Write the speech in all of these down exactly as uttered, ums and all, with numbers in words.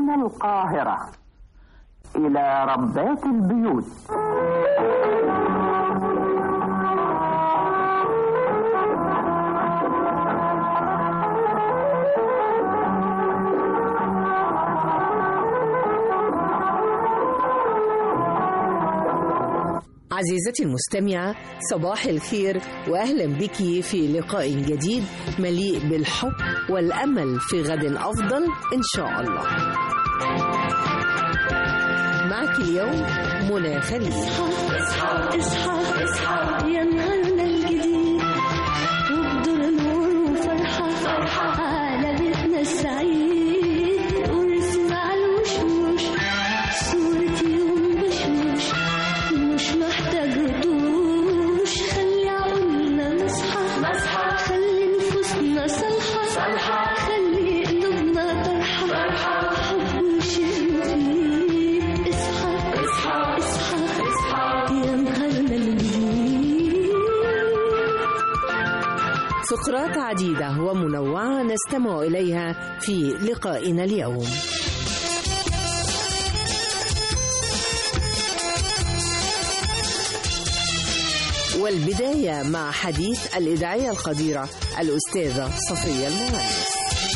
من القاهرة إلى ربات البيوت. عزيزتي المستمعة، صباح الخير وأهلا بك في لقاء جديد مليء بالحب والأمل في غد أفضل إن شاء الله. معك اليوم منى خليل. اصحى اصحى اصحى يا نهارنا الجديد، وبدور نور وفرحة فرحة على بيتنا السعيد، ورسم على الوشوش صورة يوم بشوش، مش محتاج رطوش، خلي عقولنا نصحى نصحى، خلي نفوسنا صالحة صالحة، خلي قلوبنا فرحة فرحة، حب وشيء مفيد. اصحى اصحى اصحى اصحى يا نهارنا الجديد. فقرات عديدة ومنوعة نستمع إليها في لقائنا اليوم. والبداية مع حديث الإذاعية القديرة الأستاذة صفية المهندس.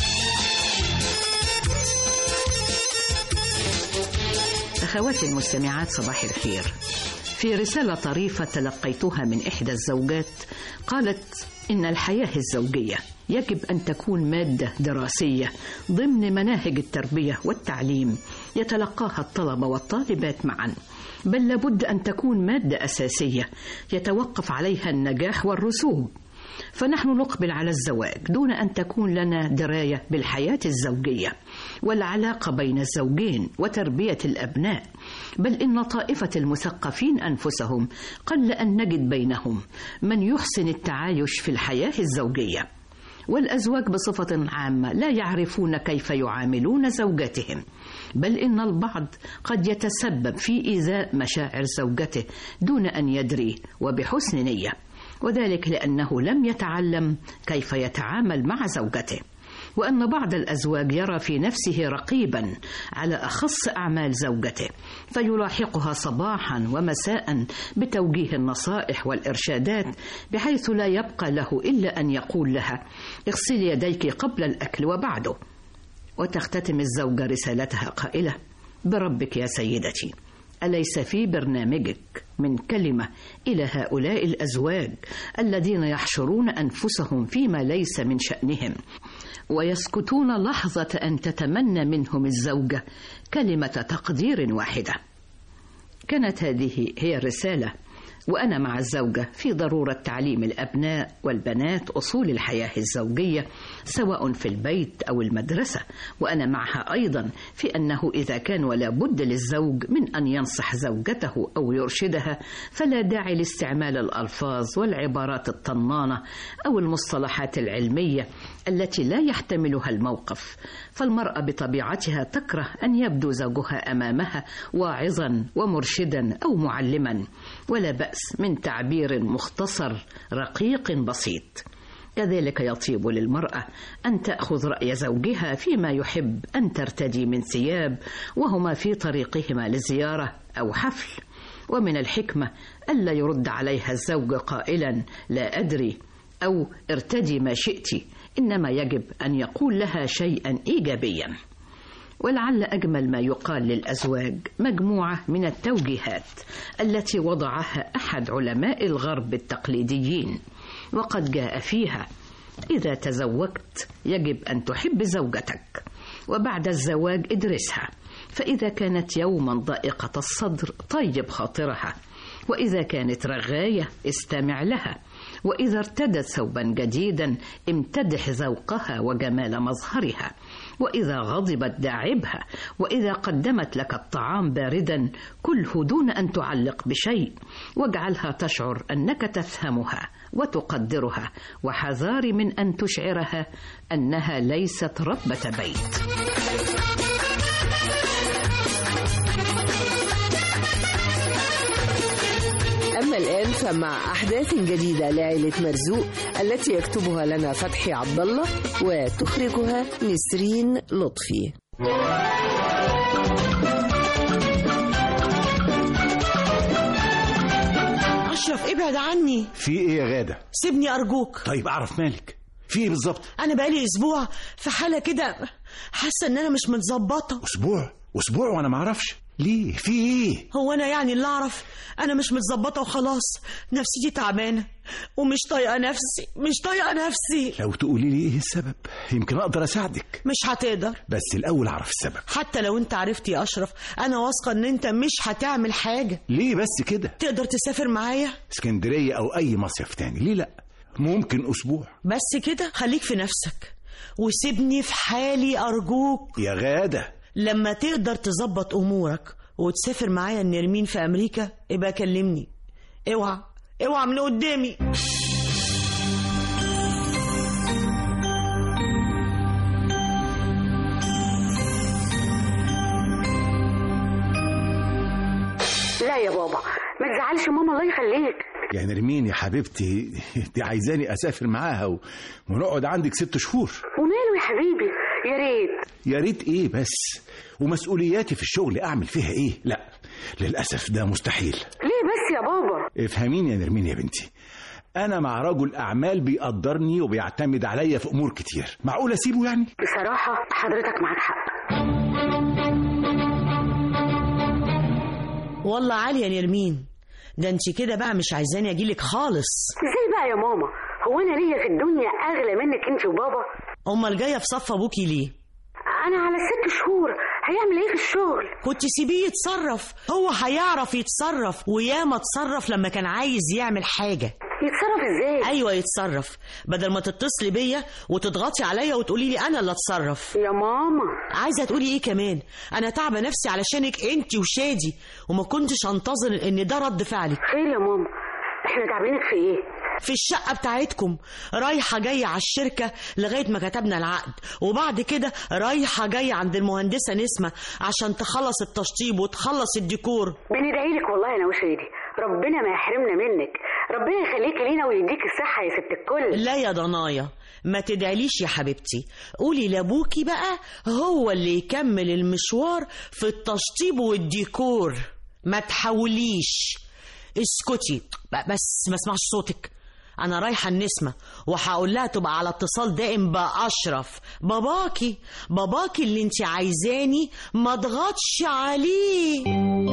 أخواتي المستمعات، صباح الخير. في رسالة طريفة تلقيتها من إحدى الزوجات قالت إن الحياة الزوجية يجب أن تكون مادة دراسية ضمن مناهج التربية والتعليم يتلقاها الطلبة والطالبات معا، بل لابد أن تكون مادة أساسية يتوقف عليها النجاح والرسوب. فنحن نقبل على الزواج دون أن تكون لنا دراية بالحياة الزوجية والعلاقة بين الزوجين وتربية الأبناء، بل إن طائفة المثقفين أنفسهم قل أن نجد بينهم من يحسن التعايش في الحياة الزوجية. والأزواج بصفة عامة لا يعرفون كيف يعاملون زوجاتهم، بل إن البعض قد يتسبب في إيذاء مشاعر زوجته دون أن يدري وبحسن نية، وذلك لأنه لم يتعلم كيف يتعامل مع زوجته. وأن بعض الأزواج يرى في نفسه رقيبا على أخص أعمال زوجته، فيلاحقها صباحا ومساء بتوجيه النصائح والإرشادات، بحيث لا يبقى له إلا أن يقول لها اغسلي يديك قبل الأكل وبعده. وتختتم الزوجة رسالتها قائلة: بربك يا سيدتي، أليس في برنامجك من كلمة إلى هؤلاء الأزواج الذين يحشرون أنفسهم فيما ليس من شأنهم، ويسكتون لحظة أن تتمنى منهم الزوجة كلمة تقدير واحدة؟ كانت هذه هي الرسالة، وأنا مع الزوجة في ضرورة تعليم الأبناء والبنات أصول الحياة الزوجية سواء في البيت أو المدرسة، وأنا معها أيضا في أنه إذا كان ولا بد للزوج من أن ينصح زوجته أو يرشدها، فلا داعي لاستعمال الألفاظ والعبارات الطنانة أو المصطلحات العلمية التي لا يحتملها الموقف. فالمرأة بطبيعتها تكره أن يبدو زوجها أمامها واعظا ومرشدا أو معلما، ولا بأس من تعبير مختصر رقيق بسيط. كذلك يطيب للمرأة أن تأخذ رأي زوجها فيما يحب أن ترتدي من ثياب وهما في طريقهما لزيارة أو حفل، ومن الحكمة ألا يرد عليها الزوج قائلا لا أدري أو ارتدي ما شئت، إنما يجب أن يقول لها شيئا إيجابيا. ولعل أجمل ما يقال للأزواج مجموعة من التوجيهات التي وضعها أحد علماء الغرب التقليديين، وقد جاء فيها: إذا تزوجت يجب أن تحب زوجتك، وبعد الزواج ادرسها، فإذا كانت يوما ضائقة الصدر طيب خاطرها، وإذا كانت رغاية استمع لها، وإذا ارتدت ثوبا جديدا امتدح ذوقها وجمال مظهرها، وإذا غضبت داعبها، وإذا قدمت لك الطعام باردا كله دون أن تعلق بشيء، واجعلها تشعر أنك تفهمها وتقدرها، وحذار من أن تشعرها أنها ليست ربة بيت. أما الآن فمع أحداث جديدة لعائلة مرزوق التي يكتبها لنا فتحي عبد الله وتخرجها نسرين لطفي. ابعد عني. في ايه يا غادة؟ سيبني ارجوك. طيب اعرف مالك، في ايه بالظبط؟ انا بقالي اسبوع في حالة كده، حاسة ان انا مش متظبطة. اسبوع؟ اسبوع وانا معرفش ليه؟ في ايه؟ هو انا يعني اللي اعرف؟ انا مش متظبطة وخلاص، نفسيتي تعبانة ومش طايقة نفسي، مش طايقة نفسي. لو تقولي لي ايه السبب يمكن اقدر اساعدك. مش هتقدر. بس الاول اعرف السبب. حتى لو انت عرفت يا اشرف انا واثقة ان انت مش هتعمل حاجة. ليه بس كده؟ تقدر تسافر معايا اسكندرية او اي مصيف تاني، ليه لا؟ ممكن اسبوع بس كده. خليك في نفسك وسيبني في حالي ارجوك يا غادة. لما تقدر تظبط امورك وتسافر معايا النرمين في امريكا ابقى كلمني. اوعى اوعى من قدامي. لا يا بابا ما تزعلش ماما الله يخليك. يا نرمين يا حبيبتي، دي عايزاني اسافر معاها و... ونقعد عندك ست شهور. وماله يا حبيبي، يا ريت. يا ريت ايه بس؟ ومسؤولياتي في الشغل اعمل فيها ايه؟ لا للاسف ده مستحيل. ليه بس يا بابا؟ افهميني يا نرمين يا بنتي، انا مع رجل اعمال بيقدرني وبيعتمد عليا في امور كتير، معقول اسيبه يعني؟ بصراحة حضرتك معاك حق. والله عالية يا نرمين، ده انت كده بقى مش عايزاني اجيلك خالص. ازاي بقى يا ماما؟ هو انا ليا في الدنيا اغلى منك انت وبابا؟ امال جايه في صف ابوكي ليه؟ انا على ست شهور هيعمل ايه في الشغل؟ كنت سيبيه يتصرف، هو هيعرف يتصرف وياما اتصرف لما كان عايز يعمل حاجه. يتصرف ازاي؟ ايوه يتصرف، بدل ما تتصلي بيا وتضغطي عليا وتقولي لي انا اللي اتصرف. يا ماما عايزه تقولي ايه كمان؟ انا تعبه نفسي علشانك انت وشادي وما كنتش انتظر ان ده رد فعلك. خير يا ماما، احنا تعبينك في ايه؟ في الشقة بتاعتكم، رايحة جاية على الشركة لغاية ما كتبنا العقد، وبعد كده رايحة جاية عند المهندسة نسمة عشان تخلص التشطيب وتخلص الديكور. بندعيلك والله يا نوشيدي، ربنا ما يحرمنا منك، ربنا يخليك لينا ويديك الصحة يا ست الكل. لا يا ضنايا ما تدعيليش يا حبيبتي، قولي لابوكي بقى هو اللي يكمل المشوار في التشطيب والديكور، ما تحاوليش. اسكتي بس ما اسمعش صوتك. انا رايحه النسمه وهقول لها تبقى على اتصال دائم باشرف باباكي، باباكي اللي انت عايزاني ما اضغطش عليه.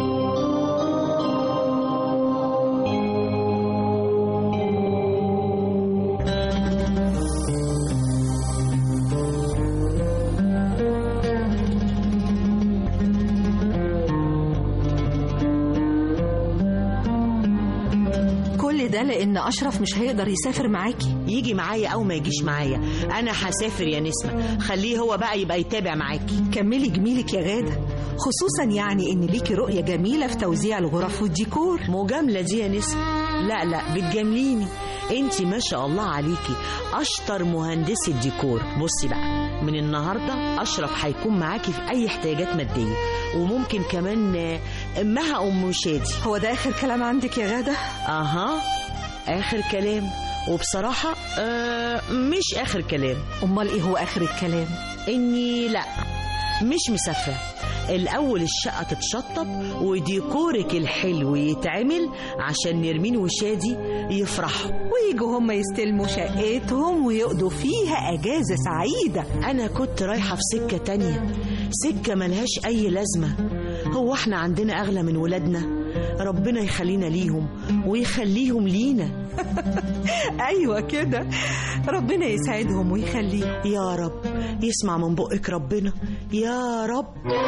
ده لأن أشرف مش هيقدر يسافر معاكي. يجي معايا أو ما يجيش معايا أنا هسافر يا نسمة، خليه هو بقى يبقى يتابع معاكي. كملي جميلك يا غادة، خصوصا يعني إن ليكي رؤية جميلة في توزيع الغرف والديكور. مجاملة دي يا نسمة؟ لا لا بتجامليني، انتي ما شاء الله عليكي أشطر مهندسة ديكور. بصي بقى من النهاردة أشرف هيكون معاكي في أي احتياجات مادية، وممكن كمان أمها أم شادي. هو ده آخر كلام عندك يا غادة؟ أها آخر كلام، وبصراحة آه مش آخر كلام. أمال إيه هو آخر الكلام؟ إني لا مش مسافرة، الأول الشقة تتشطب وديكورك الحلو يتعمل عشان نرمين وشادي يفرحوا ويجوا هم يستلموا شقتهم ويقضوا فيها أجازة سعيدة. أنا كنت رايحة في سكة تانية، سكة ملهاش أي لازمة. هو احنا عندنا أغلى من ولادنا؟ ربنا يخلينا ليهم ويخليهم لينا. أيوة كده، ربنا يسعدهم ويخليهم يا رب. يسمع من بقك ربنا يا رب.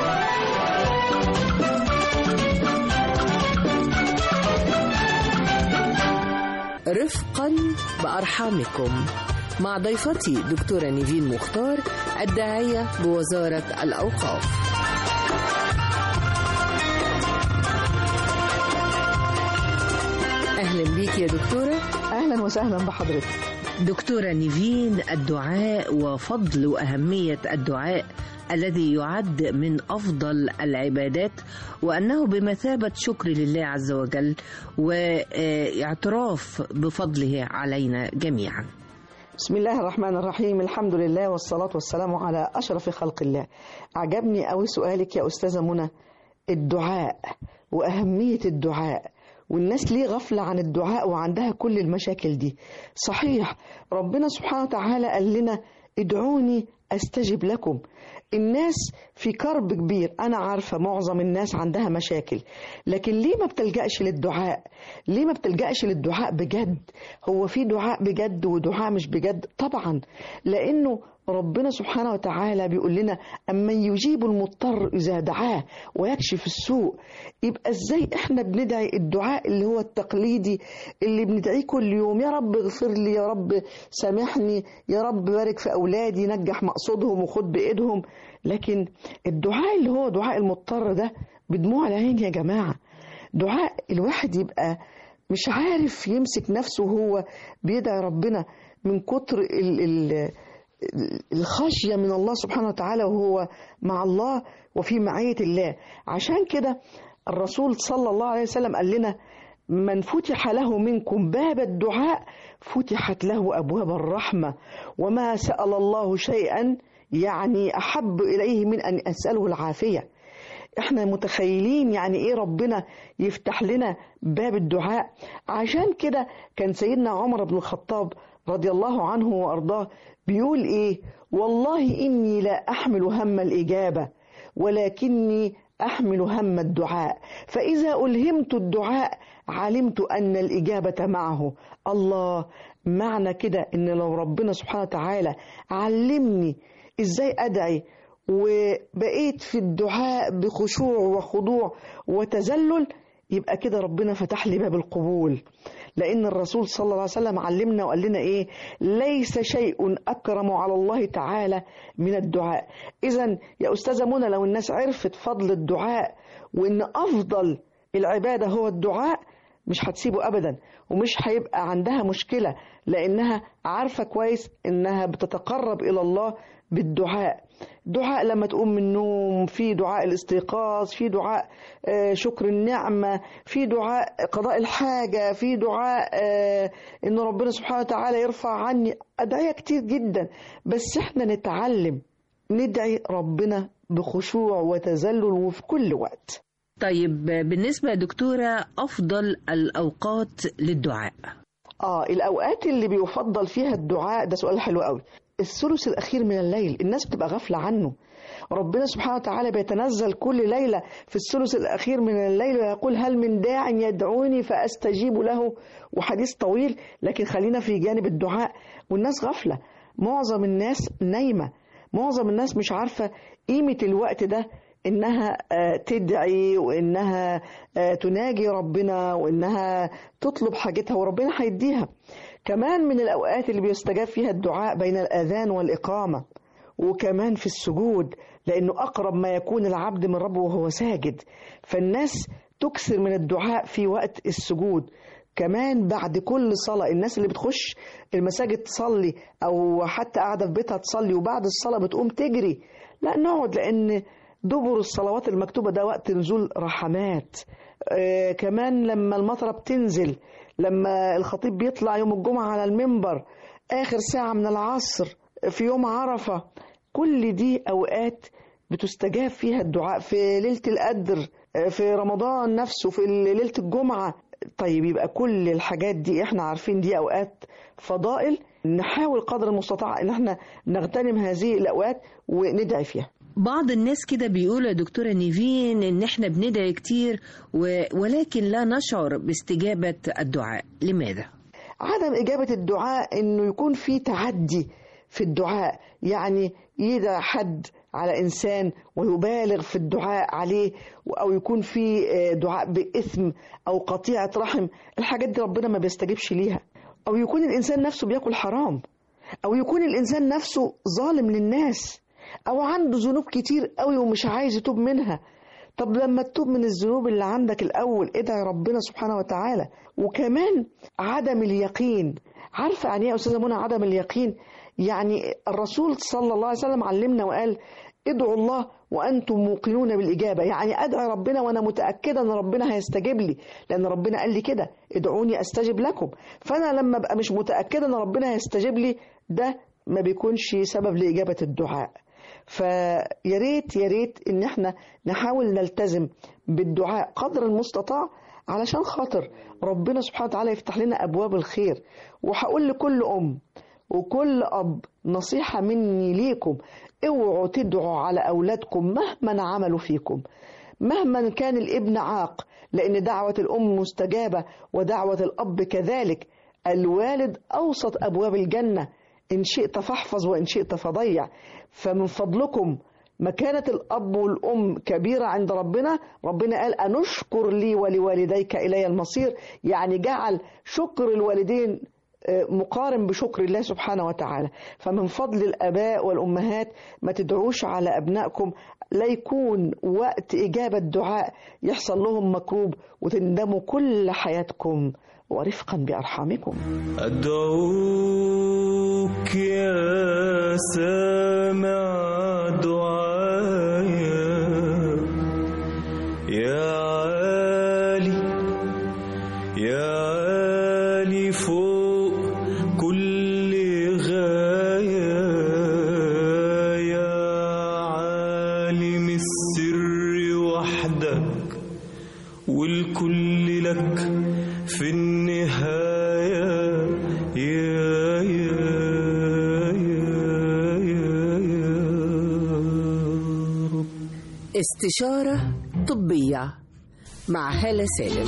رفقا بأرحامكم مع ضيفتي دكتورة نيفين مختار، الداعية بوزارة الأوقاف. أهلا بيك يا دكتورة. أهلا وسهلا بحضرتك دكتورة نيفين. الدعاء وفضل وأهمية الدعاء الذي يعد من أفضل العبادات، وأنه بمثابة شكر لله عز وجل واعتراف بفضله علينا جميعا. بسم الله الرحمن الرحيم، الحمد لله والصلاة والسلام على أشرف خلق الله. عجبني قوي سؤالك يا أستاذة منى، الدعاء وأهمية الدعاء والناس ليه غفلة عن الدعاء وعندها كل المشاكل دي؟ صحيح ربنا سبحانه وتعالى قال لنا ادعوني أستجب لكم. الناس في كرب كبير، أنا عارفة معظم الناس عندها مشاكل، لكن ليه ما بتلجأش للدعاء؟ ليه ما بتلجأش للدعاء بجد؟ هو في دعاء بجد ودعاء مش بجد؟ طبعا، لأنه ربنا سبحانه وتعالى بيقول لنا أمن يجيب المضطر إذا دعاه ويكشف السوء. يبقى إزاي إحنا بندعي الدعاء اللي هو التقليدي اللي بندعيه كل يوم؟ يا رب اغفر لي، يا رب سامحني، يا رب بارك في أولادي، نجح مقصودهم وخد بإيدهم. لكن الدعاء اللي هو دعاء المضطر ده بدموع العين يا جماعة، دعاء الواحد يبقى مش عارف يمسك نفسه وهو بيدعي ربنا من كتر ال ال الخشية من الله سبحانه وتعالى وهو مع الله وفي معية الله. عشان كده الرسول صلى الله عليه وسلم قال لنا من فتح له منكم باب الدعاء فتحت له أبواب الرحمة، وما سأل الله شيئا يعني أحب إليه من أن أسأله العافية. احنا متخيلين يعني ايه ربنا يفتح لنا باب الدعاء؟ عشان كده كان سيدنا عمر بن الخطاب رضي الله عنه وأرضاه بيقول إيه؟ والله إني لا أحمل هم الإجابة ولكني أحمل هم الدعاء، فإذا ألهمت الدعاء علمت أن الإجابة معه. الله، معنى كده إن لو ربنا سبحانه وتعالى علمني إزاي أدعي وبقيت في الدعاء بخشوع وخضوع وتذلل، يبقى كده ربنا فتح لي باب القبول. لأن الرسول صلى الله عليه وسلم علمنا وقال لنا إيه؟ ليس شيء أكرم على الله تعالى من الدعاء. إذن يا أستاذة منى، لو الناس عرفت فضل الدعاء وإن أفضل العبادة هو الدعاء مش هتسيبه أبدا، ومش هيبقى عندها مشكلة، لأنها عارفة كويس إنها بتتقرب إلى الله بالدعاء. دعاء لما تقوم من النوم، في دعاء الاستيقاظ، في دعاء شكر النعمة، في دعاء قضاء الحاجة، في دعاء إن ربنا سبحانه وتعالى يرفع عني، أدعية كتير جدا. بس احنا نتعلم ندعي ربنا بخشوع وتذلل وفي كل وقت. طيب بالنسبة يا دكتورة، أفضل الأوقات للدعاء؟ آه الأوقات اللي بيفضل فيها الدعاء ده سؤال حلو قوي. الثلث الأخير من الليل الناس بتبقى غافلة عنه. ربنا سبحانه وتعالى بيتنزل كل ليلة في الثلث الأخير من الليل ويقول هل من داع يدعوني فأستجيب له، وحديث طويل. لكن خلينا في جانب الدعاء، والناس غافلة، معظم الناس نايمة، معظم الناس مش عارفة قيمة الوقت ده، إنها تدعي وإنها تناجي ربنا وإنها تطلب حاجتها وربنا هيديها. كمان من الأوقات اللي بيستجاب فيها الدعاء بين الأذان والإقامة، وكمان في السجود، لأنه أقرب ما يكون العبد من ربه وهو ساجد، فالناس تكثر من الدعاء في وقت السجود. كمان بعد كل صلاة، الناس اللي بتخش المساجد تصلي أو حتى قاعدة في بيتها تصلي وبعد الصلاة بتقوم تجري، لا نقعد، لأن دبر الصلوات المكتوبة ده وقت نزول رحمات. آه كمان لما المطرة بتنزل، لما الخطيب بيطلع يوم الجمعة على المنبر، آخر ساعة من العصر في يوم عرفة، كل دي أوقات بتستجاب فيها الدعاء. في ليلة القدر، في رمضان نفسه، في ليلة الجمعة. طيب يبقى كل الحاجات دي احنا عارفين دي أوقات فضائل، نحاول قدر المستطاع ان احنا نغتنم هذه الأوقات وندعي فيها. بعض الناس كده بيقولوا يا دكتورة نيفين ان احنا بندعي كتير و... ولكن لا نشعر باستجابة الدعاء، لماذا؟ عدم إجابة الدعاء انه يكون في تعدي في الدعاء، يعني يدعى حد على إنسان ويبالغ في الدعاء عليه، أو يكون في دعاء بإثم أو قطيعة رحم، الحاجات دي ربنا ما بيستجيبش ليها. أو يكون الإنسان نفسه بياكل حرام، أو يكون الإنسان نفسه ظالم للناس، أو عنده ذنوب كتير قوي ومش عايز يتوب منها. طب لما تتوب من الذنوب اللي عندك الأول ادعي ربنا سبحانه وتعالى. وكمان عدم اليقين. عارفة يعني ايه يا أستاذة منى عدم اليقين؟ يعني الرسول صلى الله عليه وسلم علمنا وقال ادعوا الله وأنتم موقنون بالإجابة، يعني أدعي ربنا وأنا متأكدة أن ربنا هيستجيب لي، لأن ربنا قال لي كده ادعوني أستجب لكم. فأنا لما أبقى مش متأكدة أن ربنا هيستجيب لي، ده ما بيكونش سبب لإجابة الدعاء. فياريت ياريت إن احنا نحاول نلتزم بالدعاء قدر المستطاع، علشان خاطر ربنا سبحانه وتعالى يفتح لنا أبواب الخير. وهقول لكل أم وكل أب نصيحة مني ليكم، اوعوا تدعوا على أولادكم مهما عملوا فيكم، مهما كان الابن عاق، لأن دعوة الأم مستجابة ودعوة الأب كذلك. الوالد أوسط أبواب الجنة، إن شئت فاحفظ وإن شئت فضيع. فمن فضلكم مكانة الأب والأم كبيرة عند ربنا. ربنا قال أنشكر لي ولوالديك إلي المصير، يعني جعل شكر الوالدين مقارن بشكر الله سبحانه وتعالى. فمن فضل الآباء والأمهات ما تدعوش على أبنائكم، لا يكون وقت إجابة دعاء يحصل لهم مكروب وتندموا كل حياتكم. ورفقا بأرحامكم. أدعوك يا سامع دعايا يا عالي يا عالي فوق كل غاية، يا عالم السر وحدك والكل لك في النهاية. يا يا يا يا يا رب. استشارة طبية مع هالة سالم.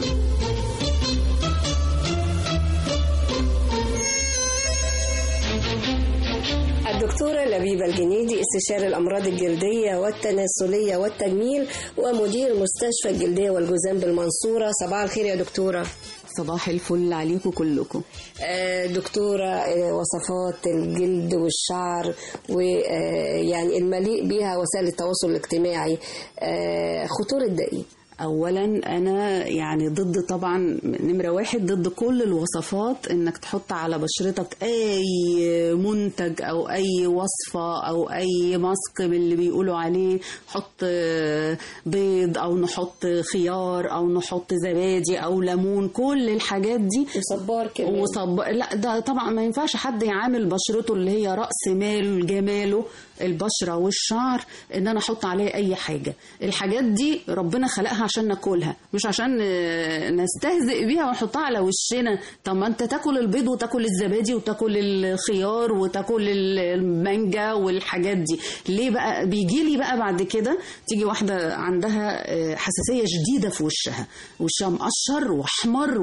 الدكتورة لبيبة الجنيدي، استشاري الأمراض الجلدية والتناسلية والتجميل ومدير مستشفى الجلدية والجذام بالمنصورة. صباح الخير يا دكتورة. صباح الفل عليكم كلكم. دكتورة، وصفات الجلد والشعر ويعني المليء بها وسائل التواصل الاجتماعي، خطورة ده ايه؟ اولا انا يعني ضد، طبعا نمره واحد ضد كل الوصفات انك تحط على بشرتك اي منتج او اي وصفه او اي ماسك من اللي بيقولوا عليه حط بيض او نحط خيار او نحط زبادي او ليمون، كل الحاجات دي وصبار كمان وصبار. لا ده طبعا ما ينفعش حد يعامل بشرته اللي هي راس مال جماله البشره والشعر ان انا احط عليه اي حاجه. الحاجات دي ربنا خلقها عشان ناكلها، مش عشان نستهزئ بيها ونحطها على وشنا. طب ما انت تاكل البيض وتاكل الزبادي وتاكل الخيار وتاكل المانجا والحاجات دي. ليه بقى بيجي لي بقى بعد كده تيجي واحده عندها حساسيه شديده في وشها، وشها مقشر واحمر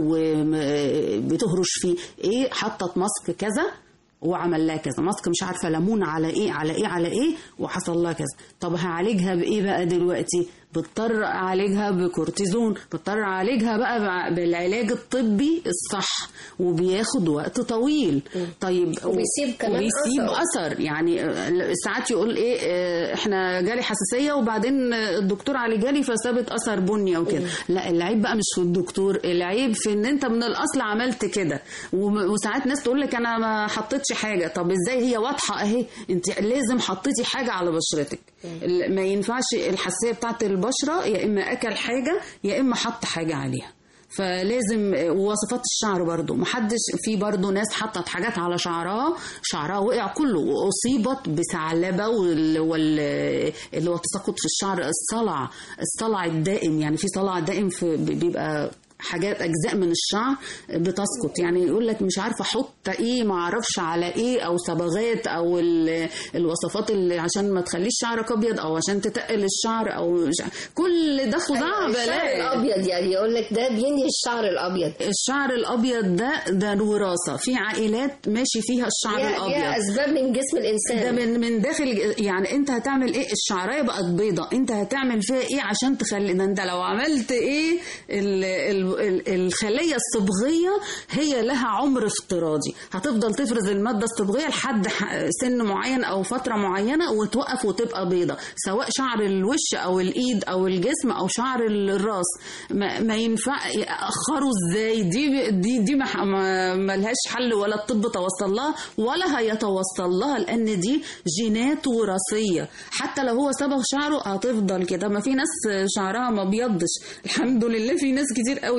وبتهرش فيه ايه، حطت ماسك كذا وعمل لها كذا، ماسك مش عارفه ليمون على ايه على ايه على ايه وحصل لها كذا. طب هعالجها بايه بقى دلوقتي؟ بضطر اعالجها بكورتيزون، بضطر اعالجها بقى بالعلاج الطبي الصح وبياخد وقت طويل. طيب وبيسيب كمان وبيسيب اثر. اثر يعني ساعات يقول ايه احنا جالي حساسيه وبعدين الدكتور عالجالي فسابت اثر بني او كده. لا، العيب بقى مش في الدكتور، العيب في ان انت من الاصل عملت كده. وساعات ناس تقول لك انا ما حطيتش حاجه. طب ازاي؟ هي واضحه اهي، انت لازم حطيتي حاجه على بشرتك. ما ينفعش الحساسيه بتاعت البشرة يا إما أكل حاجة يا إما حط حاجة عليها. فلازم. ووصفات الشعر برضو محدش، في برضو ناس حطت حاجات على شعرها، شعرها وقع كله وأصيبت بثعلبة واللي هو تساقط في الشعر، الصلع الصلع الدائم. يعني في صلع دائم في بيبقى حاجات اجزاء من الشعر بتسقط. يعني يقول لك مش عارفه احط ايه، ما اعرفش على ايه، او صبغات او الوصفات اللي عشان ما تخليش شعرك ابيض او عشان تتقل الشعر او كل ده خداع بلاء. الشعر الابيض يعني يقول لك ده بينهي الشعر الابيض. الشعر الابيض ده ده الوراثه، في عائلات ماشي فيها الشعر الابيض، ليها اسباب من جسم الانسان، ده من من داخل. يعني انت هتعمل ايه؟ الشعريه بقت بيضه، انت هتعمل فيها ايه عشان تخلي ده؟ انت لو عملت ايه ال ال الخلية الصبغية هي لها عمر افتراضي، هتفضل تفرز المادة الصبغية لحد سن معين أو فترة معينة وتوقف وتبقى بيضة، سواء شعر الوش أو الإيد أو الجسم أو شعر الراس. ما, ما ينفع أخروا إزاي؟ دي دي دي ما لهاش حل، ولا الطب توصل لها ولا هيتوصل لها، لأن دي جينات وراثية. حتى لو هو صبغ شعره هتفضل كده. ما في ناس شعرها ما بيضش الحمد لله، في ناس كتير قوي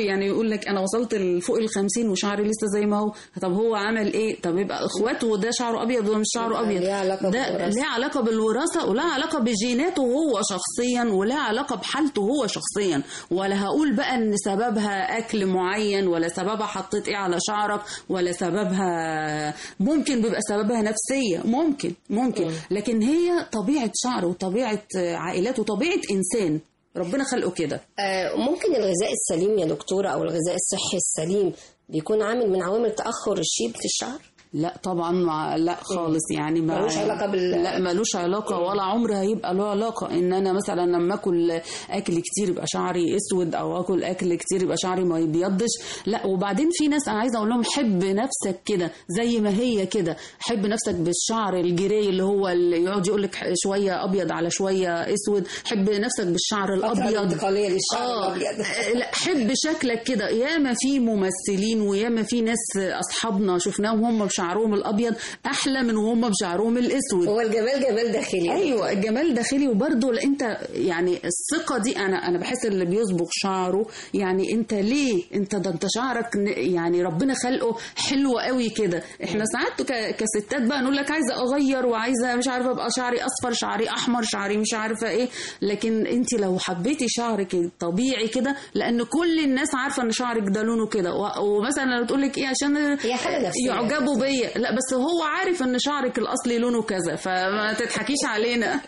قوي، يعني يقول لك انا وصلت لفوق الخمسين وشعري لسه زي ما هو. طب هو عمل ايه؟ طب يبقى اخواته ده شعره ابيض وده مش شعره ابيض. ده ليه علاقه بالوراثه ولا علاقه بجيناته هو شخصيا ولا علاقه بحالته هو شخصيا. ولا هقول بقى ان سببها اكل معين ولا سببها حطيت ايه على شعرك ولا سببها، ممكن بيبقى سببها نفسيه، ممكن ممكن لكن هي طبيعه شعر وطبيعه عائلات وطبيعه انسان ربنا خلقه كده. آه ممكن الغذاء السليم يا دكتورة أو الغذاء الصحي السليم بيكون عامل من عوامل تأخر الشيب في الشعر؟ لا طبعا، مع لا خالص يعني ما ملوش علاقه بال لا ملوش علاقه ولا عمر هيبقى له علاقه. ان انا مثلا لما اكل اكل كتير يبقى شعري اسود او اكل اكل كتير يبقى شعري ما يبيضش، لا. وبعدين في ناس انا عايزه اقول لهم حب نفسك كده زي ما هي كده، حب نفسك بالشعر الجري اللي هو اللي يقعد يقول لك شويه ابيض على شويه اسود، حب نفسك بالشعر الابيض انتقاليه للشعر آه. الابيض لا حب شكلك كده. ياما في ممثلين وياما في ناس اصحابنا شفناهم هم شعرهم الابيض احلى من وهم بشعرهم الاسود. هو الجمال جمال داخلي. ايوه الجمال داخلي. وبرده انت يعني الثقه دي انا انا بحس اللي بيصبغ شعره يعني انت ليه انت ده انت شعرك يعني ربنا خلقه حلو قوي كده. احنا ساعات كستات بقى نقول لك عايزه اغير وعايزه مش عارفه ابقى شعري اصفر شعري احمر شعري مش عارفه ايه، لكن انت لو حبيتي شعرك طبيعي كده لان كل الناس عارفه ان شعرك ده لونه كده. ومثلا لو تقول لك ايه عشان يعجبوا بيا، لا بس هو عارف ان شعرك الاصلي لونه كذا فما تضحكيش علينا.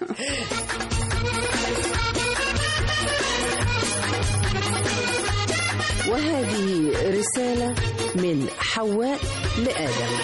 وهذه رسالة من حواء لآدم.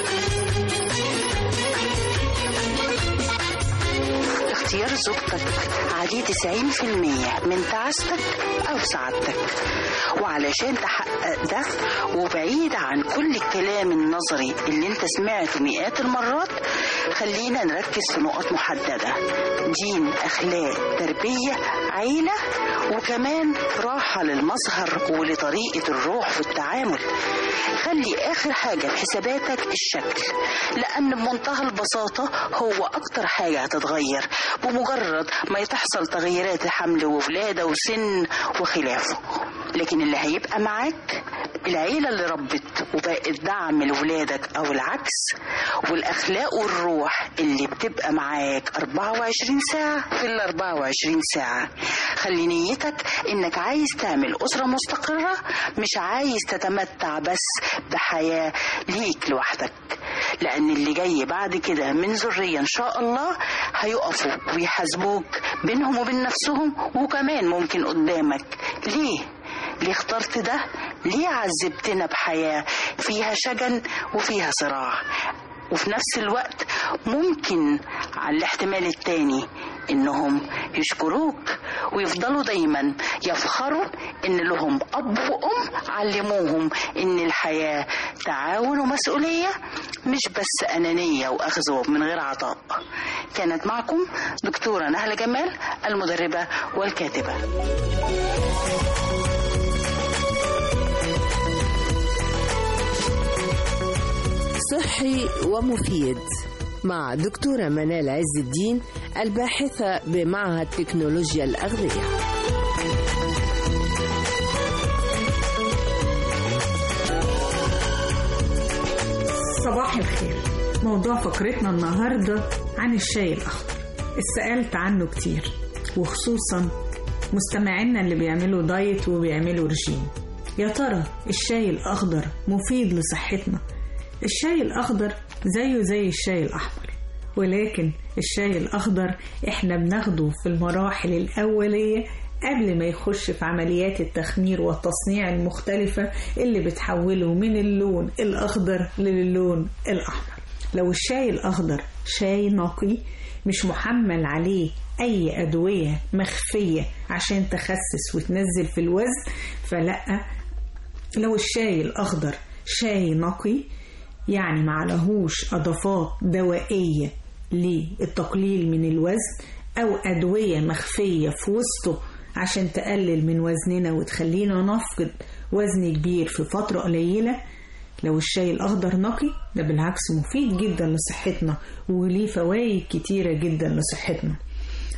اختيار زوجتك عليه تسعين في المية من تعاستك أو سعادتك، وعلشان تحقق ده وبعيد عن كل الكلام النظري اللي انت سمعته مئات المرات، خلينا نركز في نقط محددة: دين، أخلاق، تربية، عيلة، وكمان راحة للمظهر ولطريقة الروح في التعامل. خلي آخر حاجة في حساباتك الشكل، لأن بمنتهى البساطة هو أكتر حاجة هتتغير بمجرد ما تحصل تغييرات حمل وولادة وسن وخلافه. لكن اللي هيبقى معاك العيلة اللي ربت وبقت دعم لولادك أو العكس، والأخلاق والروح اللي بتبقى معاك أربعة وعشرين ساعة في الأربعة وعشرين ساعة. خلي نيتك إنك عايز تعمل أسرة مستقرة، مش عايز تتمتع بس بحياة ليك لوحدك، لأن اللي جاي بعد كده من ذرية إن شاء الله هيقفوا ويحاسبوك بينهم وبين نفسهم، وكمان ممكن قدامك. ليه؟ ليه اخترت ده؟ ليه عذبتنا بحياة فيها شجن وفيها صراع؟ وفي نفس الوقت ممكن على الاحتمال التاني انهم يشكروك ويفضلوا دايما يفخروا ان لهم اب وام علموهم ان الحياة تعاون ومسؤولية، مش بس انانية واخذ من غير عطاء. كانت معكم دكتورة نهلة جمال المدربة والكاتبة. صحي ومفيد مع دكتورة منال عز الدين الباحثة بمعهد تكنولوجيا الأغذية. صباح الخير. موضوع فقرتنا النهاردة عن الشاي الأخضر. اتسألت عنه كتير، وخصوصا مستمعينا اللي بيعملوا دايت وبيعملوا رجيم. يا ترى الشاي الأخضر مفيد لصحتنا؟ الشاي الأخضر زيه زي الشاي الأحمر، ولكن الشاي الأخضر احنا بناخده في المراحل الأولية قبل ما يخش في عمليات التخمير والتصنيع المختلفة اللي بتحوله من اللون الأخضر للون الأحمر. لو الشاي الأخضر شاي نقي مش محمل عليه أي أدوية مخفية عشان تخسس وتنزل في الوزن فلأ. لو الشاي الأخضر شاي نقي يعني معلهوش إضافات دوائية للتقليل من الوزن أو أدوية مخفية في وسطه عشان تقلل من وزننا وتخلينا نفقد وزن كبير في فترة قليلة، لو الشاي الأخضر نقي ده بالعكس مفيد جدا لصحتنا وليه فوائد كتيرة جدا لصحتنا.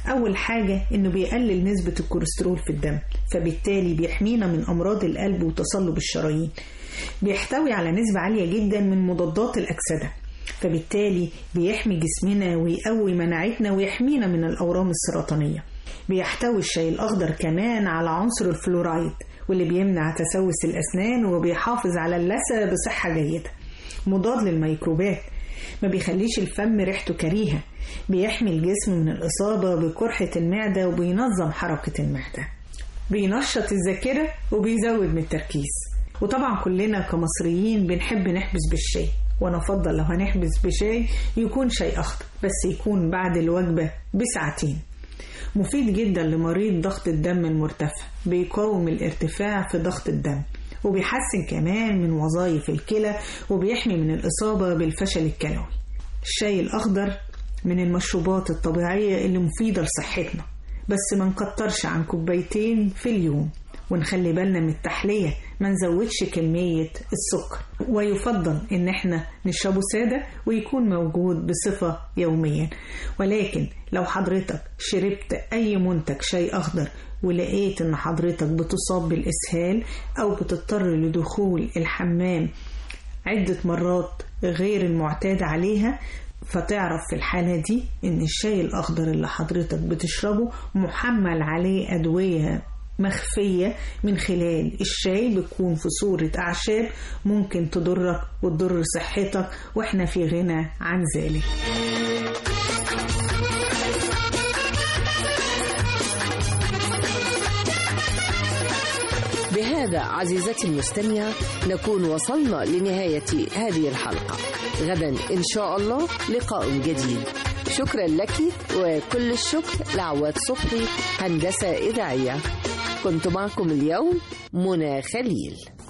أول حاجة إنه بيقلل نسبة الكوليسترول في الدم، فبالتالي بيحمينا من أمراض القلب وتصلب الشرايين. بيحتوي على نسبة عالية جدا من مضادات الأكسدة، فبالتالي بيحمي جسمنا ويقوي مناعتنا ويحمينا من الأورام السرطانية. بيحتوي الشاي الأخضر كمان على عنصر الفلورايد، واللي بيمنع تسوس الأسنان وبيحافظ على اللثة بصحة جيدة. مضاد للميكروبات، ما بيخليش الفم ريحته كريهة، بيحمي الجسم من الإصابة بقرحة المعدة وبينظم حركة المعدة. بينشط الذاكرة وبيزود من التركيز. وطبعا كلنا كمصريين بنحب نحبس بالشاي، وانا افضل لو هنحبس بشاي يكون شاي اخضر، بس يكون بعد الوجبة بساعتين. مفيد جدا لمريض ضغط الدم المرتفع، بيقاوم الارتفاع في ضغط الدم، وبيحسن كمان من وظائف الكلى وبيحمي من الإصابة بالفشل الكلوي. الشاي الأخضر من المشروبات الطبيعية اللي مفيدة لصحتنا، بس ما نكترش عن كوبايتين في اليوم، ونخلي بالنا من التحلية، ما نزودش كمية السكر، ويفضل ان احنا نشربه سادة ويكون موجود بصفة يوميا. ولكن لو حضرتك شربت اي منتج شاي اخضر ولقيت ان حضرتك بتصاب بالاسهال او بتضطر لدخول الحمام عدة مرات غير المعتاد عليها، فتعرف في الحالة دي ان الشاي الاخضر اللي حضرتك بتشربه محمل عليه ادوية مخفية من خلال الشاي، بتكون في صورة أعشاب ممكن تضرك وتضر صحتك، وإحنا في غنى عن ذلك. بهذا عزيزتي المستمعة نكون وصلنا لنهاية هذه الحلقة. غدا إن شاء الله لقاء جديد. شكرا لك، وكل الشكر لعواد صبحي هندسة إذاعية. كنت معكم اليوم منى خليل.